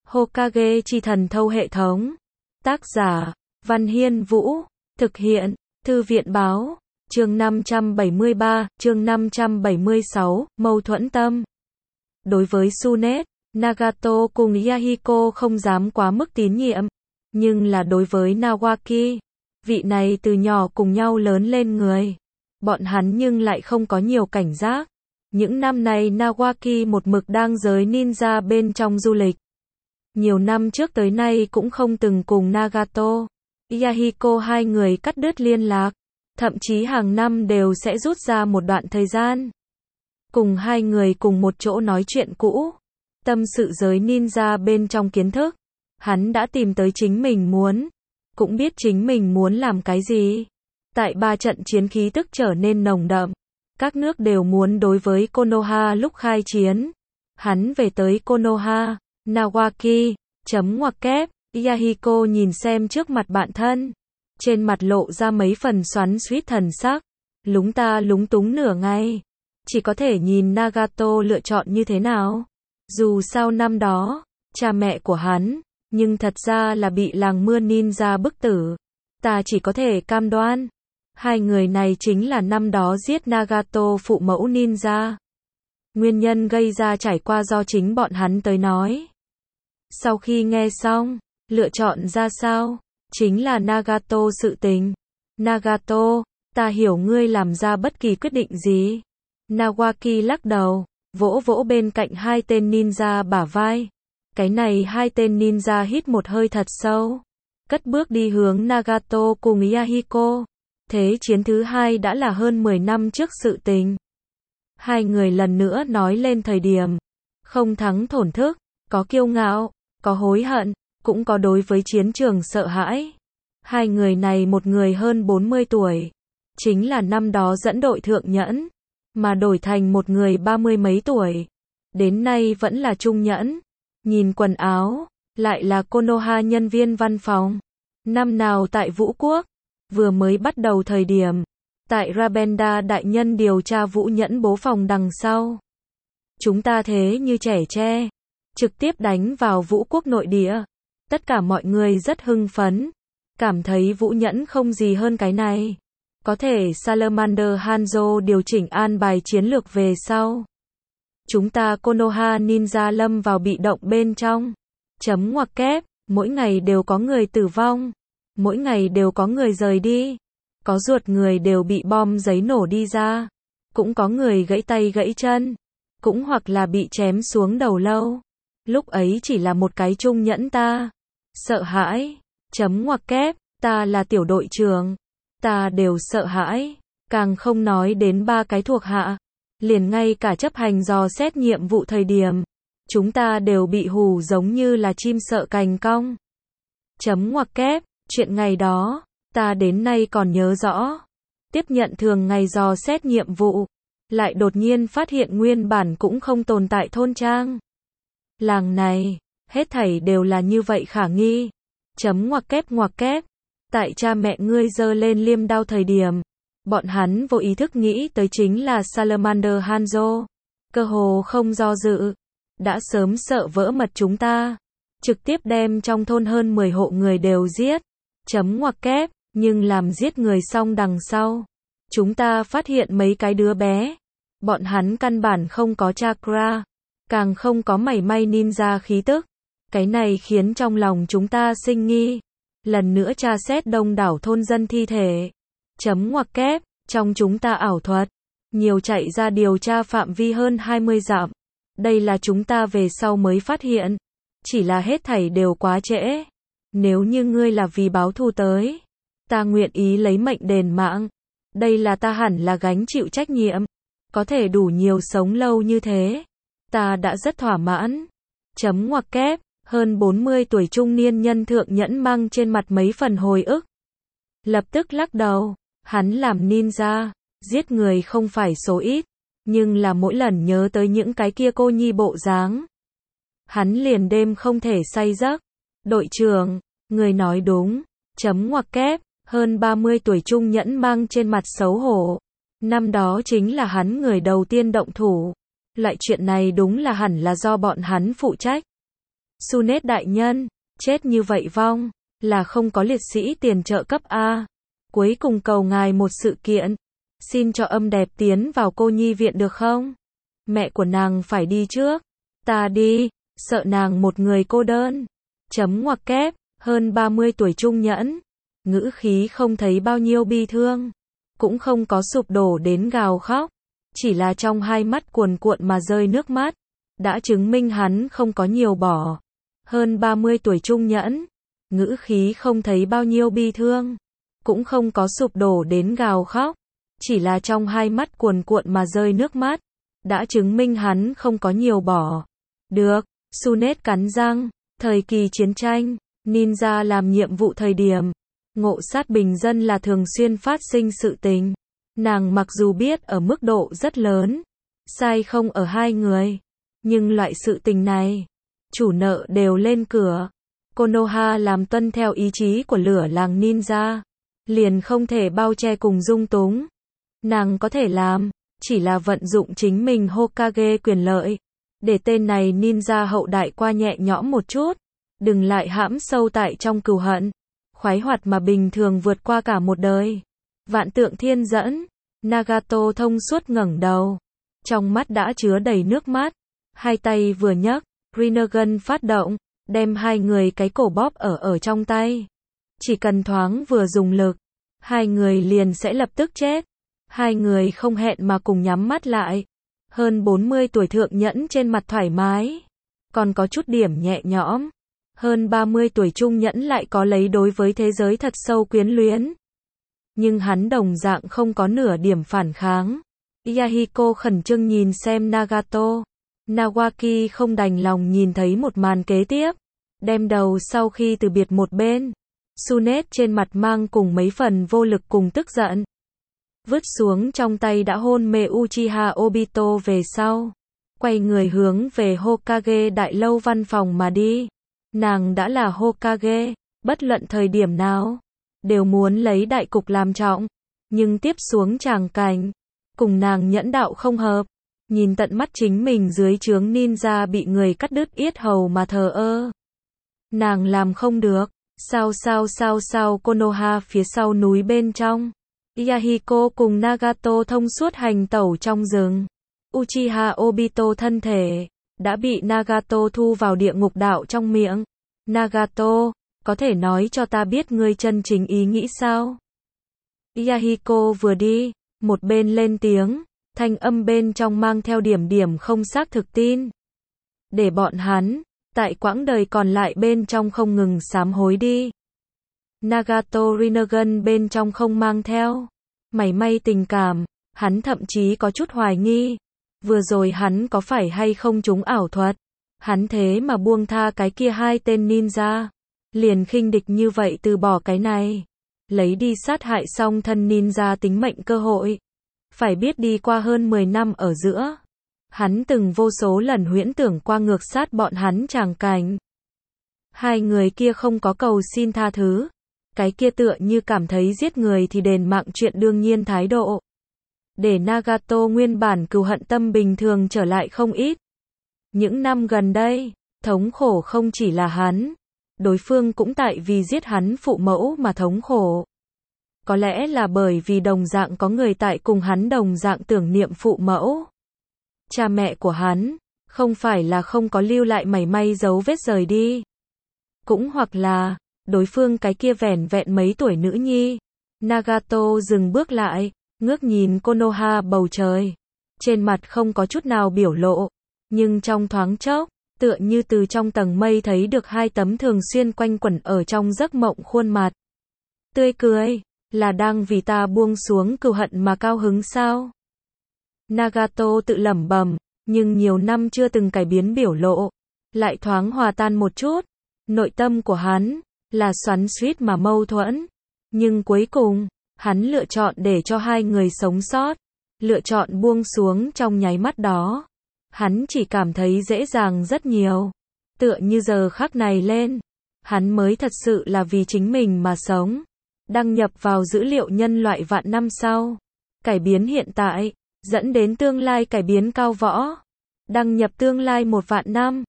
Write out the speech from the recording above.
Hokage chi thần thâu hệ thống. Tác giả, Văn Hiên Vũ. Thực hiện, Thư viện Báo. Chương 573, chương 576, mâu thuẫn tâm. Đối với Tsunade, Nagato cùng Yahiko không dám quá mức tín nhiệm. Nhưng là đối với Nawaki, vị này từ nhỏ cùng nhau lớn lên người, bọn hắn nhưng lại không có nhiều cảnh giác. Những năm này Nawaki một mực đang giới ninja bên trong du lịch. Nhiều năm trước tới nay cũng không từng cùng Nagato, Yahiko hai người cắt đứt liên lạc. Thậm chí hàng năm đều sẽ rút ra một đoạn thời gian cùng hai người cùng một chỗ nói chuyện cũ, tâm sự giới ninja bên trong kiến thức. Hắn đã tìm tới chính mình muốn, cũng biết chính mình muốn làm cái gì. Tại 3 trận chiến khí tức trở nên nồng đậm, các nước đều muốn đối với Konoha lúc khai chiến. Hắn về tới Konoha, Nawaki, ngoặc kép, Yahiko nhìn xem trước mặt bạn thân, trên mặt lộ ra mấy phần xoắn xuýt thần sắc, lúng ta lúng túng nửa ngày, chỉ có thể nhìn Nagato lựa chọn như thế nào. Dù sao năm đó, cha mẹ của hắn, nhưng thật ra là bị làng mưa ninja bức tử. Ta chỉ có thể cam đoan, hai người này chính là năm đó giết Nagato phụ mẫu ninja. Nguyên nhân gây ra trải qua do chính bọn hắn tới nói. Sau khi nghe xong, lựa chọn ra sao? Chính là Nagato sự tình. Nagato, ta hiểu ngươi làm ra bất kỳ quyết định gì. Nawaki lắc đầu, vỗ vỗ bên cạnh hai tên ninja bả vai. Cái này hai tên ninja hít một hơi thật sâu, cất bước đi hướng Nagato cùng Yahiko. Thế chiến thứ hai đã là hơn 10 năm trước sự tình. Hai người lần nữa nói lên thời điểm, không thắng thổn thức, có kiêu ngạo, có hối hận, cũng có đối với chiến trường sợ hãi. Hai người này một người hơn 40 tuổi, chính là năm đó dẫn đội thượng nhẫn, mà đổi thành một người 30 mấy tuổi, đến nay vẫn là trung nhẫn. Nhìn quần áo, lại là Konoha nhân viên văn phòng. Năm nào tại Vũ Quốc, vừa mới bắt đầu thời điểm, tại Rabenda đại nhân điều tra Vũ Nhẫn bố phòng đằng sau. Chúng ta thế như trẻ tre, trực tiếp đánh vào Vũ Quốc nội địa. Tất cả mọi người rất hưng phấn, cảm thấy Vũ Nhẫn không gì hơn cái này. Có thể Salamander Hanzo điều chỉnh an bài chiến lược về sau. Chúng ta Konoha Ninja lâm vào bị động bên trong. Ngoặc kép, mỗi ngày đều có người tử vong. Mỗi ngày đều có người rời đi. Có ruột người đều bị bom giấy nổ đi ra. Cũng có người gãy tay gãy chân. Cũng hoặc là bị chém xuống đầu lâu. Lúc ấy chỉ là một cái trung nhẫn ta. Sợ hãi. Ngoặc kép, ta là tiểu đội trưởng. Ta đều sợ hãi. Càng không nói đến 3 cái thuộc hạ. Liền ngay cả chấp hành dò xét nhiệm vụ thời điểm, chúng ta đều bị hù giống như là chim sợ cành cong. Ngoặc kép, chuyện ngày đó, ta đến nay còn nhớ rõ. Tiếp nhận thường ngày dò xét nhiệm vụ, lại đột nhiên phát hiện nguyên bản cũng không tồn tại thôn trang. Làng này, hết thảy đều là như vậy khả nghi. Ngoặc kép, tại cha mẹ ngươi giơ lên liêm đao thời điểm, bọn hắn vô ý thức nghĩ tới chính là Salamander Hanzo. Cơ hồ không do dự, đã sớm sợ vỡ mật chúng ta, trực tiếp đem trong thôn hơn 10 hộ người đều giết. Ngoặc kép, nhưng làm giết người xong đằng sau, chúng ta phát hiện mấy cái đứa bé, bọn hắn căn bản không có chakra, càng không có mảy may ninja khí tức. Cái này khiến trong lòng chúng ta sinh nghi. Lần nữa tra xét đông đảo thôn dân thi thể. Ngoặc kép, trong chúng ta ảo thuật, nhiều chạy ra điều tra phạm vi hơn 20 dặm. Đây là chúng ta về sau mới phát hiện. Chỉ là hết thảy đều quá trễ. Nếu như ngươi là vì báo thù tới, ta nguyện ý lấy mệnh đền mạng. Đây là ta hẳn là gánh chịu trách nhiệm. Có thể đủ nhiều sống lâu như thế, ta đã rất thỏa mãn. Ngoặc kép, hơn 40 tuổi trung niên nhân thượng nhẫn mang trên mặt mấy phần hồi ức. Lập tức lắc đầu, hắn làm ninja, giết người không phải số ít, nhưng là mỗi lần nhớ tới những cái kia cô nhi bộ dáng, hắn liền đêm không thể say giấc. Đội trưởng, người nói đúng. Ngoặc kép, hơn 30 tuổi trung nhẫn mang trên mặt xấu hổ. Năm đó chính là hắn người đầu tiên động thủ. Loại chuyện này đúng là hẳn là do bọn hắn phụ trách. Sunet đại nhân, chết như vậy vong, là không có liệt sĩ tiền trợ cấp a. Cuối cùng cầu ngài một sự kiện, xin cho âm đẹp tiến vào cô nhi viện được không? Mẹ của nàng phải đi trước, ta đi, sợ nàng một người cô đơn. Chấm ngoặc kép, hơn 30 tuổi trung nhẫn, ngữ khí không thấy bao nhiêu bi thương, cũng không có sụp đổ đến gào khóc, chỉ là trong hai mắt cuồn cuộn mà rơi nước mắt, đã chứng minh hắn không có nhiều bỏ. Hơn 30 tuổi trung nhẫn, ngữ khí không thấy bao nhiêu bi thương, cũng không có sụp đổ đến gào khóc, chỉ là trong hai mắt cuồn cuộn mà rơi nước mắt, đã chứng minh hắn không có nhiều bỏ. Được, Sunet cắn răng, thời kỳ chiến tranh, ninja làm nhiệm vụ thời điểm, ngộ sát bình dân là thường xuyên phát sinh sự tình. Nàng mặc dù biết ở mức độ rất lớn, sai không ở hai người, nhưng loại sự tình này, chủ nợ đều lên cửa. Konoha làm tuân theo ý chí của lửa làng ninja, liền không thể bao che cùng dung túng. Nàng có thể làm, chỉ là vận dụng chính mình Hokage quyền lợi, để tên này ninja hậu đại qua nhẹ nhõm một chút, đừng lại hãm sâu tại trong cừu hận, khoái hoạt mà bình thường vượt qua cả một đời. Vạn tượng thiên dẫn, Nagato thông suốt ngẩng đầu, trong mắt đã chứa đầy nước mắt, hai tay vừa nhấc, Rinnegan phát động, đem hai người cái cổ bóp ở trong tay. Chỉ cần thoáng vừa dùng lực, hai người liền sẽ lập tức chết. Hai người không hẹn mà cùng nhắm mắt lại. Hơn 40 tuổi thượng nhẫn trên mặt thoải mái, còn có chút điểm nhẹ nhõm. Hơn 30 tuổi trung nhẫn lại có lấy đối với thế giới thật sâu quyến luyến. Nhưng hắn đồng dạng không có nửa điểm phản kháng. Yahiko khẩn trương nhìn xem Nagato. Nawaki không đành lòng nhìn thấy một màn kế tiếp. Đem đầu sau khi từ biệt một bên. Sunet trên mặt mang cùng mấy phần vô lực cùng tức giận. Vứt xuống trong tay đã hôn mê Uchiha Obito về sau. Quay người hướng về Hokage đại lâu văn phòng mà đi. Nàng đã là Hokage, bất luận thời điểm nào, đều muốn lấy đại cục làm trọng. Nhưng tiếp xuống tràng cảnh, cùng nàng nhẫn đạo không hợp. Nhìn tận mắt chính mình dưới trướng ninja bị người cắt đứt yết hầu mà thờ ơ. Nàng làm không được. Sao Konoha phía sau núi bên trong. Yahiko cùng Nagato thông suốt hành tẩu trong rừng. Uchiha Obito thân thể đã bị Nagato thu vào địa ngục đạo trong miệng. Nagato, có thể nói cho ta biết ngươi chân chính ý nghĩ sao? Yahiko vừa đi, một bên lên tiếng, thanh âm bên trong mang theo điểm không xác thực tin. Để bọn hắn, tại quãng đời còn lại bên trong không ngừng sám hối đi. Nagato Rinnegan bên trong không mang theo mảy may tình cảm, hắn thậm chí có chút hoài nghi. Vừa rồi hắn có phải hay không trúng ảo thuật? Hắn thế mà buông tha cái kia hai tên ninja. Liền khinh địch như vậy từ bỏ cái này. Lấy đi sát hại song thân ninja tính mệnh cơ hội. Phải biết đi qua hơn 10 năm ở giữa. Hắn từng vô số lần huyễn tưởng qua ngược sát bọn hắn tràng cảnh. Hai người kia không có cầu xin tha thứ. Cái kia tựa như cảm thấy giết người thì đền mạng chuyện đương nhiên thái độ. Để Nagato nguyên bản cừu hận tâm bình thường trở lại không ít. Những năm gần đây, thống khổ không chỉ là hắn. Đối phương cũng tại vì giết hắn phụ mẫu mà thống khổ. Có lẽ là bởi vì đồng dạng có người tại cùng hắn đồng dạng tưởng niệm phụ mẫu. Cha mẹ của hắn, không phải là không có lưu lại mảy may dấu vết rời đi. Cũng hoặc là, đối phương cái kia vẻn vẹn mấy tuổi nữ nhi. Nagato dừng bước lại, ngước nhìn Konoha bầu trời. Trên mặt không có chút nào biểu lộ, nhưng trong thoáng chốc, tựa như từ trong tầng mây thấy được hai tấm thường xuyên quanh quẩn ở trong giấc mộng khuôn mặt. Tươi cười, là đang vì ta buông xuống cừu hận mà cao hứng sao? Nagato tự lẩm bẩm, nhưng nhiều năm chưa từng cải biến biểu lộ, lại thoáng hòa tan một chút. Nội tâm của hắn là xoắn xuýt mà mâu thuẫn, nhưng cuối cùng, hắn lựa chọn để cho hai người sống sót, lựa chọn buông xuống trong nháy mắt đó. Hắn chỉ cảm thấy dễ dàng rất nhiều, tựa như giờ khắc này lên, hắn mới thật sự là vì chính mình mà sống. Đăng nhập vào dữ liệu nhân loại vạn năm sau, cải biến hiện tại, dẫn đến tương lai cải biến cao võ. Đăng nhập tương lai 1 vạn năm.